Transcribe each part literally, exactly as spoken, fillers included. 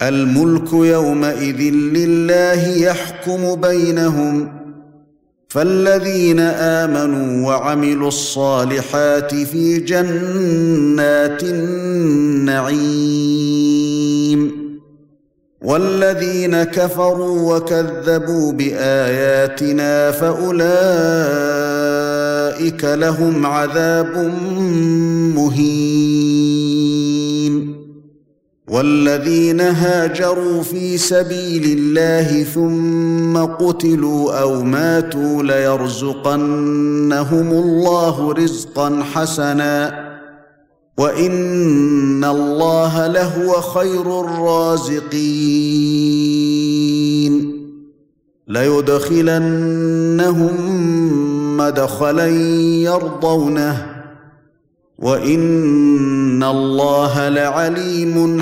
الملك يومئذ لله يحكم بينهم فالذين آمنوا وعملوا الصالحات في جنات النعيم والذين كفروا وكذبوا بآياتنا فأولئك لهم عذاب مهين والذين هاجروا في سبيل الله ثم قتلوا أو ماتوا ليرزقنهم الله رزقا حسنا وإن الله لهو خير الرازقين ليدخلنهم مدخلا يرضونه وإن الله لعليم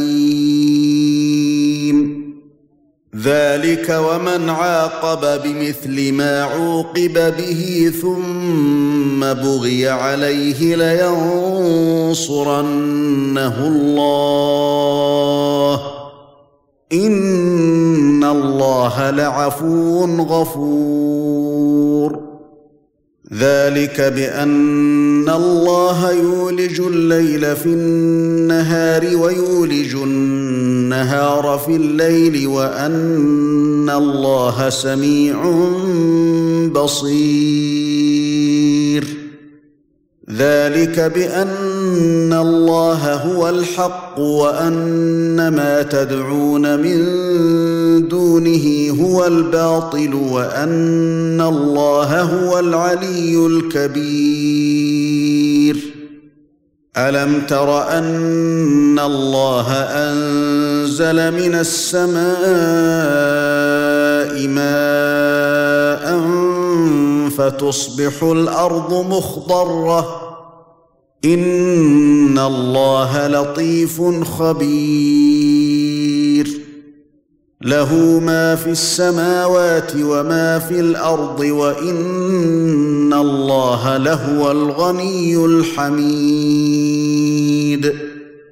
حليم ذلك ومن عاقب بمثل ما عوقب به ثم بغي عليه لينصرنه الله إن الله لعفو غفور ذلك بأن الله يولج الليل في النهار ويولج النهار في الليل وأن الله سميع بصير ذلك بأن الله هو الحق وأن ما تدعون من دونه هو الباطل وأن الله هو العلي الكبير ألم تر أن الله أنزل من السماء ماء فتصبح الأرض مخضرة إن الله لطيف خبير له ما في السماوات وما في الأرض وإن الله لهو الغني الحميد